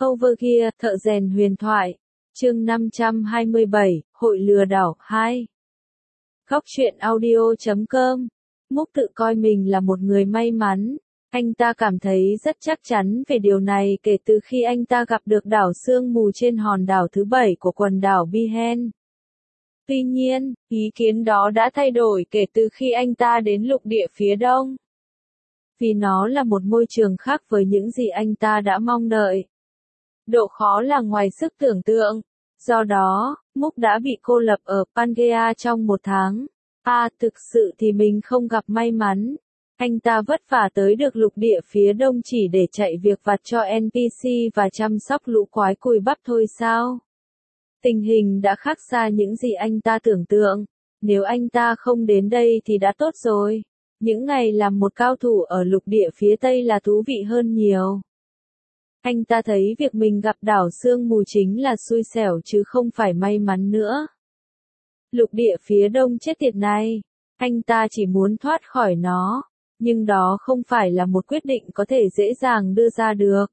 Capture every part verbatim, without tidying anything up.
Overgear, thợ rèn huyền thoại. Chương năm trăm hai mươi bảy, Hội lừa đảo hai. Góc truyện audio chấm com. Múc tự coi mình là một người may mắn. Anh ta cảm thấy rất chắc chắn về điều này kể từ khi anh ta gặp được đảo sương mù trên hòn đảo thứ bảy của quần đảo Bihen. Tuy nhiên, ý kiến đó đã thay đổi kể từ khi anh ta đến lục địa phía đông. Vì nó là một môi trường khác với những gì anh ta đã mong đợi. Độ khó là ngoài sức tưởng tượng. Do đó, Múc đã bị cô lập ở Pangea trong một tháng. À, thực sự thì mình không gặp may mắn. Anh ta vất vả tới được lục địa phía đông chỉ để chạy việc vặt cho en pê xê và chăm sóc lũ quái cùi bắp thôi sao? Tình hình đã khác xa những gì anh ta tưởng tượng. Nếu anh ta không đến đây thì đã tốt rồi. Những ngày làm một cao thủ ở lục địa phía Tây là thú vị hơn nhiều. Anh ta thấy việc mình gặp đảo sương mù chính là xui xẻo chứ không phải may mắn nữa. Lục địa phía đông chết tiệt này, anh ta chỉ muốn thoát khỏi nó, nhưng đó không phải là một quyết định có thể dễ dàng đưa ra được.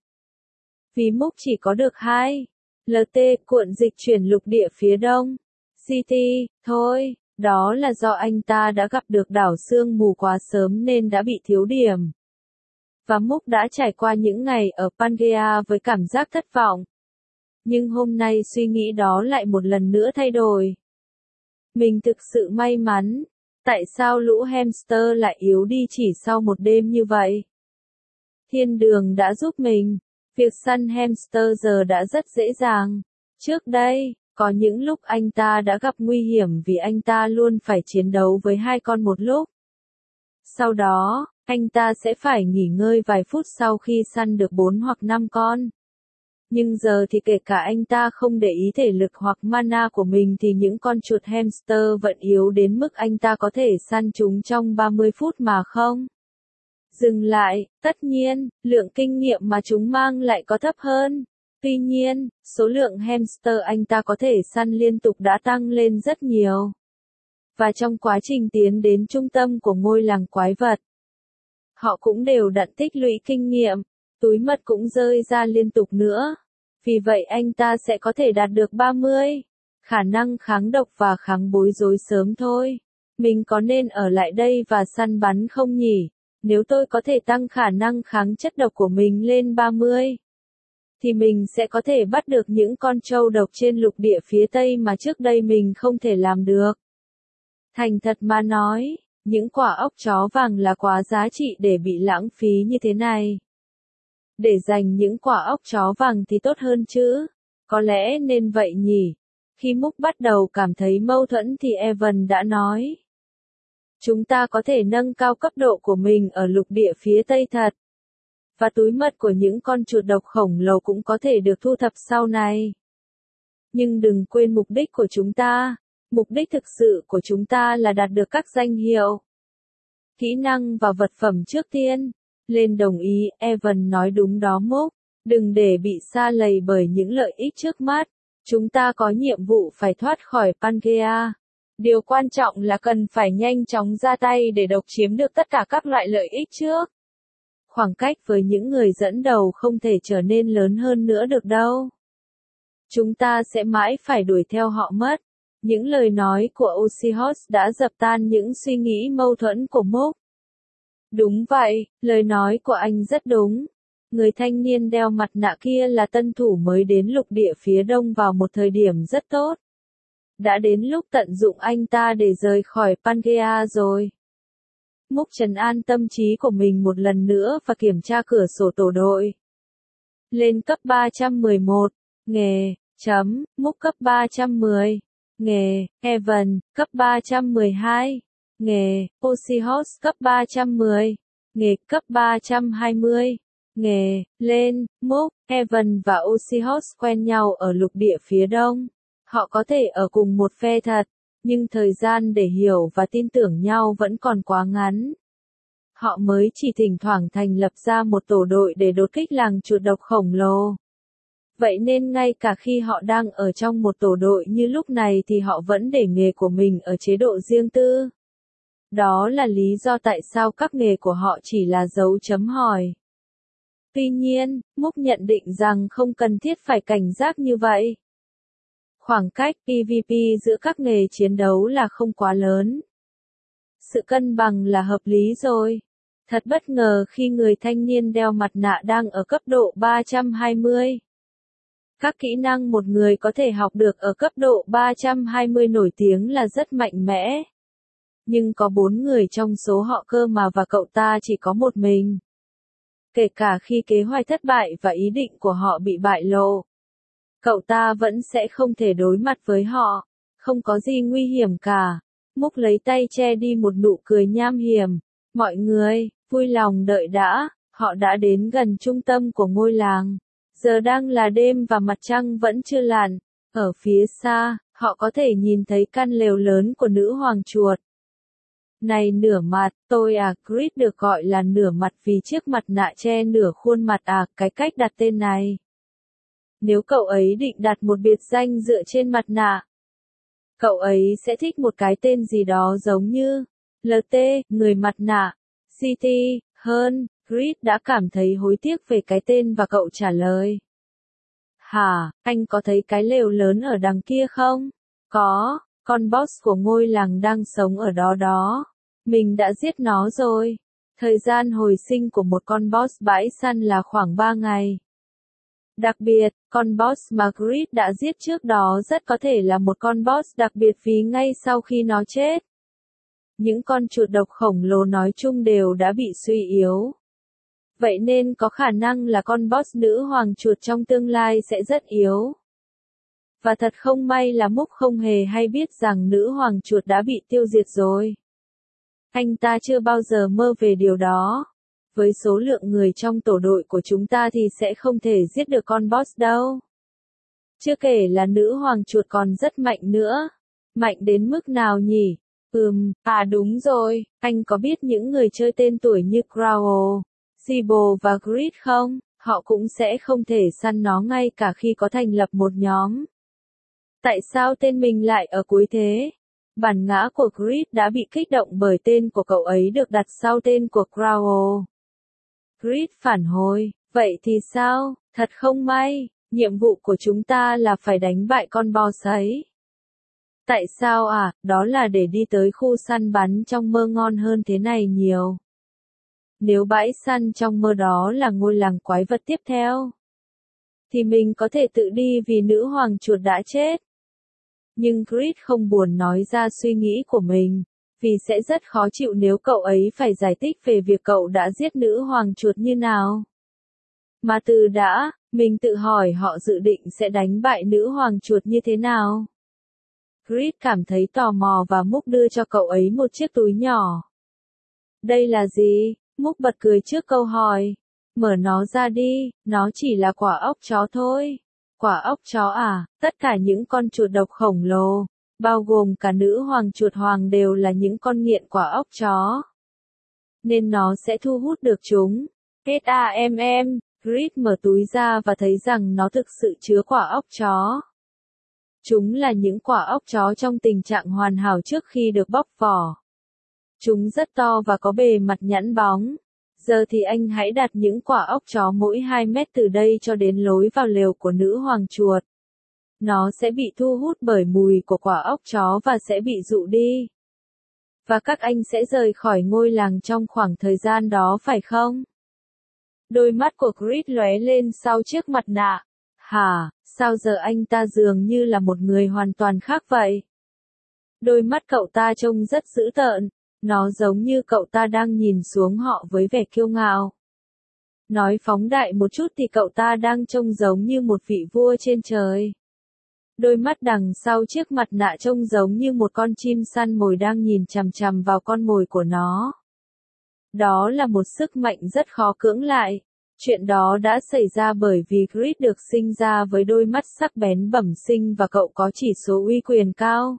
Vì Múc chỉ có được hai lờ tê cuộn dịch chuyển lục địa phía đông, xê tê, thôi, đó là do anh ta đã gặp được đảo sương mù quá sớm nên đã bị thiếu điểm. Và Múc đã trải qua những ngày ở Pangea với cảm giác thất vọng. Nhưng hôm nay suy nghĩ đó lại một lần nữa thay đổi. Mình thực sự may mắn. Tại sao lũ hamster lại yếu đi chỉ sau một đêm như vậy? Thiên đường đã giúp mình. Việc săn hamster giờ đã rất dễ dàng. Trước đây, có những lúc anh ta đã gặp nguy hiểm vì anh ta luôn phải chiến đấu với hai con một lúc. Sau đó, anh ta sẽ phải nghỉ ngơi vài phút sau khi săn được bốn hoặc năm con. Nhưng giờ thì kể cả anh ta không để ý thể lực hoặc mana của mình thì những con chuột hamster vẫn yếu đến mức anh ta có thể săn chúng trong ba mươi phút mà không. Dừng lại, tất nhiên, lượng kinh nghiệm mà chúng mang lại có thấp hơn. Tuy nhiên, số lượng hamster anh ta có thể săn liên tục đã tăng lên rất nhiều. Và trong quá trình tiến đến trung tâm của ngôi làng quái vật, họ cũng đều đặn tích lũy kinh nghiệm, túi mật cũng rơi ra liên tục nữa. Vì vậy anh ta sẽ có thể đạt được ba mươi. Khả năng kháng độc và kháng bối rối sớm thôi. Mình có nên ở lại đây và săn bắn không nhỉ? Nếu tôi có thể tăng khả năng kháng chất độc của mình lên ba mươi, thì mình sẽ có thể bắt được những con trâu độc trên lục địa phía Tây mà trước đây mình không thể làm được. Thành thật mà nói, những quả óc chó vàng là quá giá trị để bị lãng phí như thế này. Để dành những quả óc chó vàng thì tốt hơn chứ. Có lẽ nên vậy nhỉ. Khi Múc bắt đầu cảm thấy mâu thuẫn thì Evan đã nói. Chúng ta có thể nâng cao cấp độ của mình ở lục địa phía Tây thật. Và túi mật của những con chuột độc khổng lồ cũng có thể được thu thập sau này. Nhưng đừng quên mục đích của chúng ta. Mục đích thực sự của chúng ta là đạt được các danh hiệu, kỹ năng và vật phẩm trước tiên. Lên đồng ý, Evan nói đúng đó Múc. Đừng để bị sa lầy bởi những lợi ích trước mắt. Chúng ta có nhiệm vụ phải thoát khỏi Pangea. Điều quan trọng là cần phải nhanh chóng ra tay để độc chiếm được tất cả các loại lợi ích trước. Khoảng cách với những người dẫn đầu không thể trở nên lớn hơn nữa được đâu. Chúng ta sẽ mãi phải đuổi theo họ mất. Những lời nói của Oshihos đã dập tan những suy nghĩ mâu thuẫn của Múc. Đúng vậy, lời nói của anh rất đúng. Người thanh niên đeo mặt nạ kia là tân thủ mới đến lục địa phía đông vào một thời điểm rất tốt. Đã đến lúc tận dụng anh ta để rời khỏi Pangea rồi. Múc trấn an tâm trí của mình một lần nữa và kiểm tra cửa sổ tổ đội. Lên cấp ba trăm mười một, nghề, chấm, Múc cấp ba trăm mười, nghề, Evan, cấp ba trăm mười hai. Nghề, Oshihos cấp ba trăm mười, nghề cấp ba trăm hai mươi, nghề, lên, Múc, Evan và Oshihos quen nhau ở lục địa phía đông. Họ có thể ở cùng một phe thật, nhưng thời gian để hiểu và tin tưởng nhau vẫn còn quá ngắn. Họ mới chỉ thỉnh thoảng thành lập ra một tổ đội để đột kích làng chuột độc khổng lồ. Vậy nên ngay cả khi họ đang ở trong một tổ đội như lúc này thì họ vẫn để nghề của mình ở chế độ riêng tư. Đó là lý do tại sao các nghề của họ chỉ là dấu chấm hỏi. Tuy nhiên, Múc nhận định rằng không cần thiết phải cảnh giác như vậy. Khoảng cách pê vê pê giữa các nghề chiến đấu là không quá lớn. Sự cân bằng là hợp lý rồi. Thật bất ngờ khi người thanh niên đeo mặt nạ đang ở cấp độ ba trăm hai mươi. Các kỹ năng một người có thể học được ở cấp độ ba trăm hai mươi nổi tiếng là rất mạnh mẽ. Nhưng có bốn người trong số họ cơ mà và cậu ta chỉ có một mình. Kể cả khi kế hoạch thất bại và ý định của họ bị bại lộ, cậu ta vẫn sẽ không thể đối mặt với họ. Không có gì nguy hiểm cả. Múc lấy tay che đi một nụ cười nham hiểm. Mọi người, vui lòng đợi đã, họ đã đến gần trung tâm của ngôi làng. Giờ đang là đêm và mặt trăng vẫn chưa lặn. Ở phía xa, họ có thể nhìn thấy căn lều lớn của nữ hoàng chuột. Này nửa mặt, tôi à, Creed được gọi là nửa mặt vì chiếc mặt nạ che nửa khuôn mặt à, cái cách đặt tên này. Nếu cậu ấy định đặt một biệt danh dựa trên mặt nạ, cậu ấy sẽ thích một cái tên gì đó giống như lờ tê, người mặt nạ, xê tê, hơn. Creed đã cảm thấy hối tiếc về cái tên và cậu trả lời. Hả, anh có thấy cái lều lớn ở đằng kia không? Có, con boss của ngôi làng đang sống ở đó đó. Mình đã giết nó rồi. Thời gian hồi sinh của một con boss bãi săn là khoảng ba ngày. Đặc biệt, con boss mà Creed đã giết trước đó rất có thể là một con boss đặc biệt vì ngay sau khi nó chết, những con chuột độc khổng lồ nói chung đều đã bị suy yếu. Vậy nên có khả năng là con boss nữ hoàng chuột trong tương lai sẽ rất yếu. Và thật không may là Múc không hề hay biết rằng nữ hoàng chuột đã bị tiêu diệt rồi. Anh ta chưa bao giờ mơ về điều đó. Với số lượng người trong tổ đội của chúng ta thì sẽ không thể giết được con boss đâu. Chưa kể là nữ hoàng chuột còn rất mạnh nữa. Mạnh đến mức nào nhỉ? Ừm, à đúng rồi, anh có biết những người chơi tên tuổi như Growl, Sibo và Grid không? Họ cũng sẽ không thể săn nó ngay cả khi có thành lập một nhóm. Tại sao tên mình lại ở cuối thế? Bản ngã của Grid đã bị kích động bởi tên của cậu ấy được đặt sau tên của Growl. Grid phản hồi, vậy thì sao? Thật không may, nhiệm vụ của chúng ta là phải đánh bại con boss ấy. Tại sao à? Đó là để đi tới khu săn bắn trong mơ ngon hơn thế này nhiều. Nếu bãi săn trong mơ đó là ngôi làng quái vật tiếp theo, thì mình có thể tự đi vì nữ hoàng chuột đã chết. Nhưng Grid không buồn nói ra suy nghĩ của mình, vì sẽ rất khó chịu nếu cậu ấy phải giải thích về việc cậu đã giết nữ hoàng chuột như nào. Mà từ đã, mình tự hỏi họ dự định sẽ đánh bại nữ hoàng chuột như thế nào. Grid cảm thấy tò mò và Múc đưa cho cậu ấy một chiếc túi nhỏ. Đây là gì? Múc bật cười trước câu hỏi. Mở nó ra đi, nó chỉ là quả ốc chó thôi. Quả ốc chó à? Tất cả những con chuột độc khổng lồ, bao gồm cả nữ hoàng chuột hoàng đều là những con nghiện quả ốc chó. Nên nó sẽ thu hút được chúng. SAMM, Grid mở túi ra và thấy rằng nó thực sự chứa quả ốc chó. Chúng là những quả ốc chó trong tình trạng hoàn hảo trước khi được bóc vỏ. Chúng rất to và có bề mặt nhẵn bóng. Giờ thì anh hãy đặt những quả ốc chó mỗi hai mét từ đây cho đến lối vào lều của nữ hoàng chuột. Nó sẽ bị thu hút bởi mùi của quả ốc chó và sẽ bị dụ đi. Và các anh sẽ rời khỏi ngôi làng trong khoảng thời gian đó phải không? Đôi mắt của Grid lóe lên sau chiếc mặt nạ. Hả, sao giờ anh ta dường như là một người hoàn toàn khác vậy? Đôi mắt cậu ta trông rất dữ tợn. Nó giống như cậu ta đang nhìn xuống họ với vẻ kiêu ngạo. Nói phóng đại một chút thì cậu ta đang trông giống như một vị vua trên trời. Đôi mắt đằng sau chiếc mặt nạ trông giống như một con chim săn mồi đang nhìn chằm chằm vào con mồi của nó. Đó là một sức mạnh rất khó cưỡng lại. Chuyện đó đã xảy ra bởi vì Grid được sinh ra với đôi mắt sắc bén bẩm sinh và cậu có chỉ số uy quyền cao.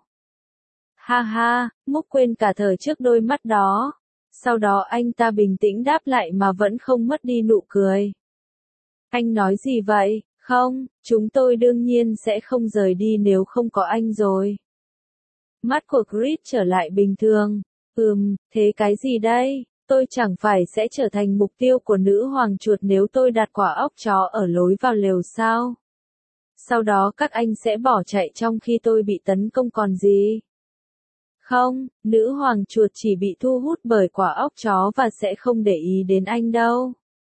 Ha ha, Múc quên cả thở trước đôi mắt đó. Sau đó anh ta bình tĩnh đáp lại mà vẫn không mất đi nụ cười. Anh nói gì vậy? Không, chúng tôi đương nhiên sẽ không rời đi nếu không có anh rồi. Mắt của Grid trở lại bình thường. Ừm, thế cái gì đây? Tôi chẳng phải sẽ trở thành mục tiêu của nữ hoàng chuột nếu tôi đặt quả óc chó ở lối vào lều sao? Sau đó các anh sẽ bỏ chạy trong khi tôi bị tấn công còn gì? Không, nữ hoàng chuột chỉ bị thu hút bởi quả óc chó và sẽ không để ý đến anh đâu.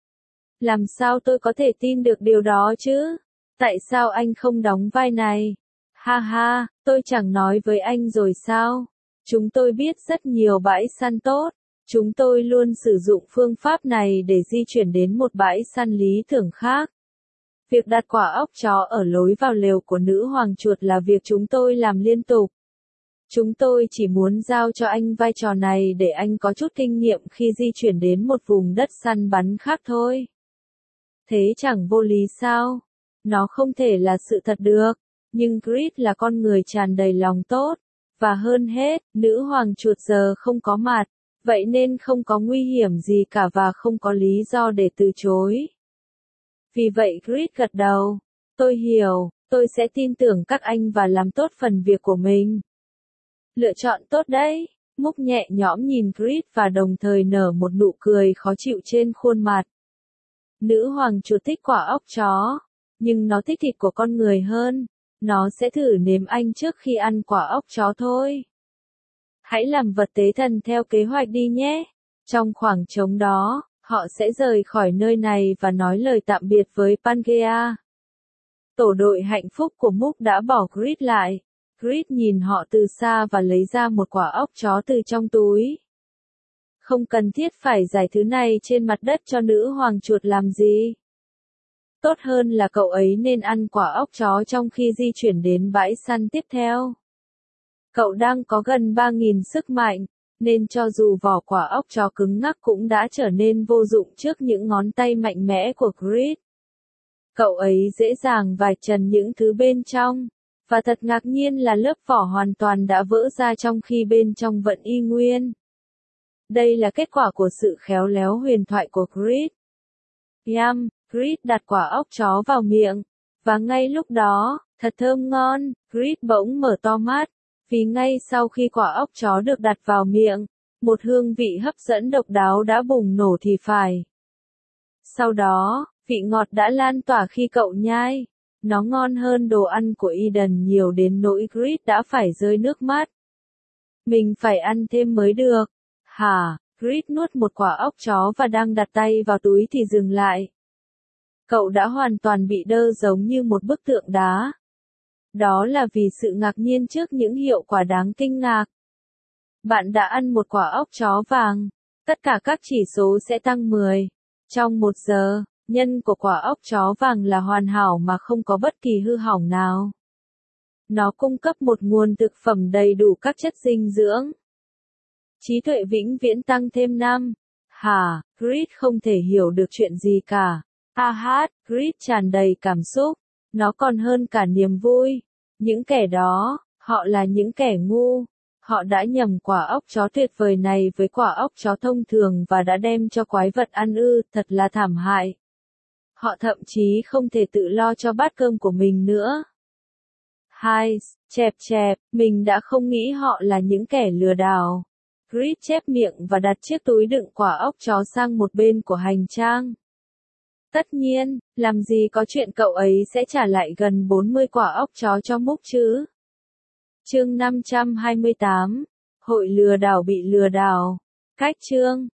Làm sao tôi có thể tin được điều đó chứ? Tại sao anh không đóng vai này? Ha ha, tôi chẳng nói với anh rồi sao? Chúng tôi biết rất nhiều bãi săn tốt. Chúng tôi luôn sử dụng phương pháp này để di chuyển đến một bãi săn lý tưởng khác. Việc đặt quả óc chó ở lối vào lều của nữ hoàng chuột là việc chúng tôi làm liên tục. Chúng tôi chỉ muốn giao cho anh vai trò này để anh có chút kinh nghiệm khi di chuyển đến một vùng đất săn bắn khác thôi. Thế chẳng vô lý sao? Nó không thể là sự thật được. Nhưng Grit là con người tràn đầy lòng tốt. Và hơn hết, nữ hoàng chuột giờ không có mặt. Vậy nên không có nguy hiểm gì cả và không có lý do để từ chối. Vì vậy Grit gật đầu. Tôi hiểu, tôi sẽ tin tưởng các anh và làm tốt phần việc của mình. Lựa chọn tốt đấy. Múc nhẹ nhõm nhìn Grit và đồng thời nở một nụ cười khó chịu trên khuôn mặt. Nữ hoàng chuột thích quả óc chó. Nhưng nó thích thịt của con người hơn. Nó sẽ thử nếm anh trước khi ăn quả óc chó thôi. Hãy làm vật tế thần theo kế hoạch đi nhé. Trong khoảng trống đó, họ sẽ rời khỏi nơi này và nói lời tạm biệt với Pangea. Tổ đội hạnh phúc của Múc đã bỏ Grit lại. Grit nhìn họ từ xa và lấy ra một quả óc chó từ trong túi. Không cần thiết phải giải thứ này trên mặt đất cho nữ hoàng chuột làm gì. Tốt hơn là cậu ấy nên ăn quả óc chó trong khi di chuyển đến bãi săn tiếp theo. Cậu đang có gần ba nghìn sức mạnh, nên cho dù vỏ quả óc chó cứng ngắc cũng đã trở nên vô dụng trước những ngón tay mạnh mẽ của Grit. Cậu ấy dễ dàng vạch trần những thứ bên trong, và thật ngạc nhiên là lớp vỏ hoàn toàn đã vỡ ra trong khi bên trong vẫn y nguyên. Đây là kết quả của sự khéo léo huyền thoại của Grit. Yum, Grit đặt quả óc chó vào miệng, và ngay lúc đó, thật thơm ngon, Grit bỗng mở to mắt. Vì ngay sau khi quả óc chó được đặt vào miệng, một hương vị hấp dẫn độc đáo đã bùng nổ thì phải. Sau đó, vị ngọt đã lan tỏa khi cậu nhai. Nó ngon hơn đồ ăn của Eden nhiều đến nỗi Grit đã phải rơi nước mắt. Mình phải ăn thêm mới được. Hả? Grit nuốt một quả óc chó và đang đặt tay vào túi thì dừng lại. Cậu đã hoàn toàn bị đơ giống như một bức tượng đá. Đó là vì sự ngạc nhiên trước những hiệu quả đáng kinh ngạc. Bạn đã ăn một quả óc chó vàng. Tất cả các chỉ số sẽ tăng mười. Trong một giờ, nhân của quả óc chó vàng là hoàn hảo mà không có bất kỳ hư hỏng nào. Nó cung cấp một nguồn thực phẩm đầy đủ các chất dinh dưỡng. Trí tuệ vĩnh viễn tăng thêm năm. Hả, Grit không thể hiểu được chuyện gì cả. Ha ha, Grit tràn đầy cảm xúc. Nó còn hơn cả niềm vui. Những kẻ đó, họ là những kẻ ngu. Họ đã nhầm quả óc chó tuyệt vời này với quả óc chó thông thường và đã đem cho quái vật ăn ư, thật là thảm hại. Họ thậm chí không thể tự lo cho bát cơm của mình nữa. Hai, chẹp chẹp, mình đã không nghĩ họ là những kẻ lừa đảo. Grit chép miệng và đặt chiếc túi đựng quả óc chó sang một bên của hành trang. Tất nhiên, làm gì có chuyện cậu ấy sẽ trả lại gần bốn mươi quả óc chó cho Múc chứ. Chương năm trăm hai mươi tám. Hội lừa đảo bị lừa đảo. Cách chương.